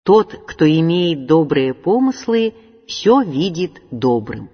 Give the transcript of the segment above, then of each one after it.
Тот, кто имеет добрые помыслы, все видит добрым.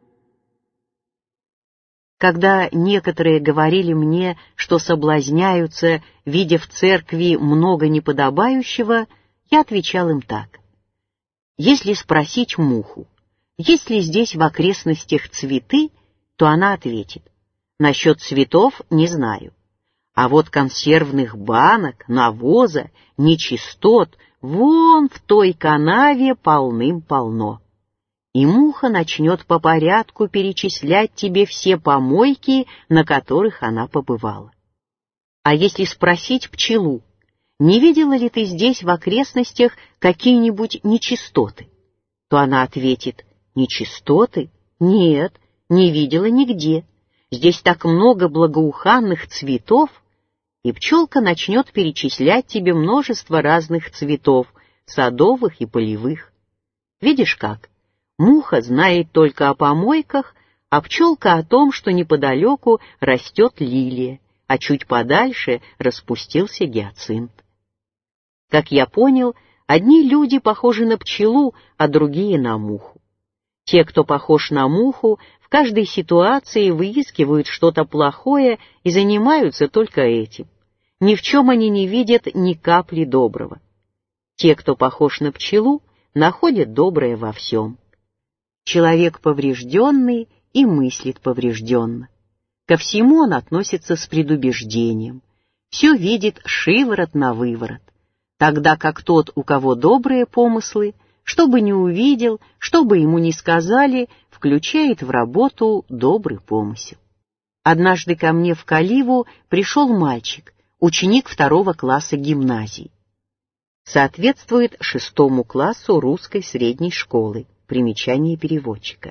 Когда некоторые говорили мне, что соблазняются, видя в церкви много неподобающего, я отвечал им так. Если спросить муху, есть ли здесь в окрестностях цветы, то она ответит: насчет цветов не знаю. А вот консервных банок, навоза, нечистот вон в той канаве полным-полно. И муха начнет по порядку перечислять тебе все помойки, на которых она побывала. А если спросить пчелу, не видела ли ты здесь в окрестностях какие-нибудь нечистоты, то она ответит: нечистоты? Нет, не видела нигде. Здесь так много благоуханных цветов. И пчелка начнет перечислять тебе множество разных цветов, садовых и полевых. Видишь как? Муха знает только о помойках, а пчелка о том, что неподалеку растет лилия, а чуть подальше распустился гиацинт. Как я понял, одни люди похожи на пчелу, а другие на муху. Те, кто похож на муху, в каждой ситуации выискивают что-то плохое и занимаются только этим. Ни в чем они не видят ни капли доброго. Те, кто похож на пчелу, находят доброе во всем. Человек поврежденный и мыслит поврежденно. Ко всему он относится с предубеждением. Все видит шиворот на выворот. Тогда как тот, у кого добрые помыслы, что бы ни увидел, что бы ему ни сказали, включает в работу добрый помысел. Однажды ко мне в Каливу пришел мальчик, ученик 2 класса гимназии. Соответствует 6 классу русской средней школы. Примечание переводчика.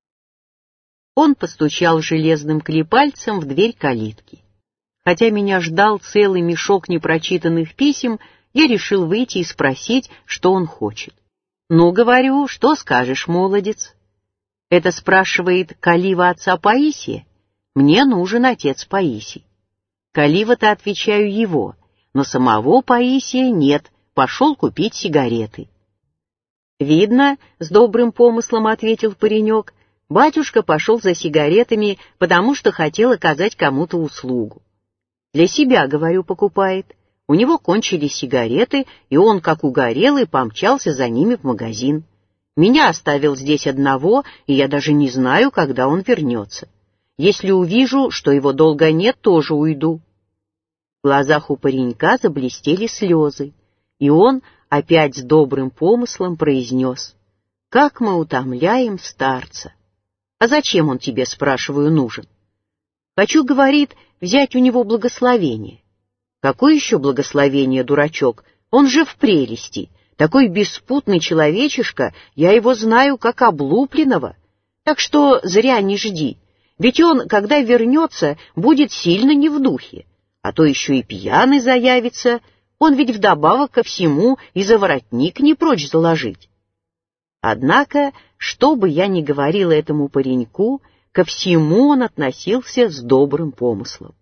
Он постучал железным клепальцем в дверь калитки. Хотя меня ждал целый мешок непрочитанных писем, я решил выйти и спросить, что он хочет. «Ну, говорю, что скажешь, молодец?» Это спрашивает Калива отца Паисия. «Мне нужен отец Паисий». Калива-то, отвечаю, его, но самого Паисия нет, пошел купить сигареты. «Видно, с добрым помыслом», — ответил паренек, — «батюшка пошел за сигаретами, потому что хотел оказать кому-то услугу. Для себя, говорю, покупает. У него кончились сигареты, и он, как угорелый, помчался за ними в магазин. Меня оставил здесь одного, и я даже не знаю, когда он вернется. Если увижу, что его долго нет, тоже уйду». В глазах у паренька заблестели слезы, и он опять с добрым помыслом произнес: «Как мы утомляем старца!» «А зачем он тебе, спрашиваю, нужен?» «Хочу, — говорит, — взять у него благословение». «Какое еще благословение, дурачок? Он же в прелести. Такой беспутный человечишка, я его знаю как облупленного. Так что зря не жди, ведь он, когда вернется, будет сильно не в духе, а то еще и пьяный заявится. Он ведь вдобавок ко всему и за воротник не прочь заложить». Однако, что бы я ни говорила этому пареньку, ко всему он относился с добрым помыслом.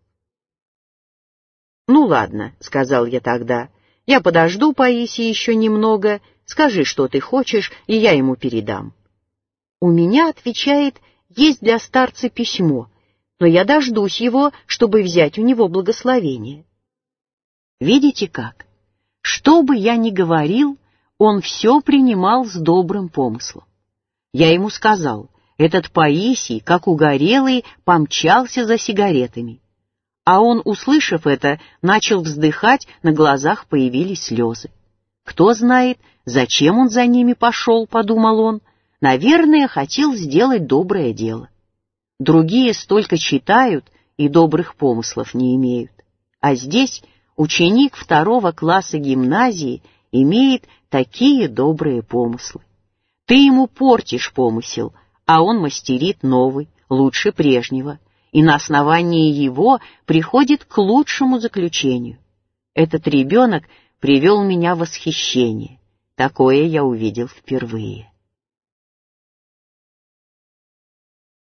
«Ну ладно, — сказал я тогда, — я подожду Паисия еще немного, скажи, что ты хочешь, и я ему передам». «У меня, — отвечает, — есть для старца письмо, но я дождусь его, чтобы взять у него благословение». Видите как? Что бы я ни говорил, он все принимал с добрым помыслом. Я ему сказал: этот Паисий, как угорелый, помчался за сигаретами. А он, услышав это, начал вздыхать, на глазах появились слезы. Кто знает, зачем он за ними пошел, подумал он. Наверное, хотел сделать доброе дело. Другие столько читают и добрых помыслов не имеют. А здесь ученик 2 класса гимназии имеет такие добрые помыслы. Ты ему портишь помысел, а он мастерит новый, лучше прежнего, и на основании его приходит к лучшему заключению. Этот ребенок привел меня в восхищение. Такое я увидел впервые.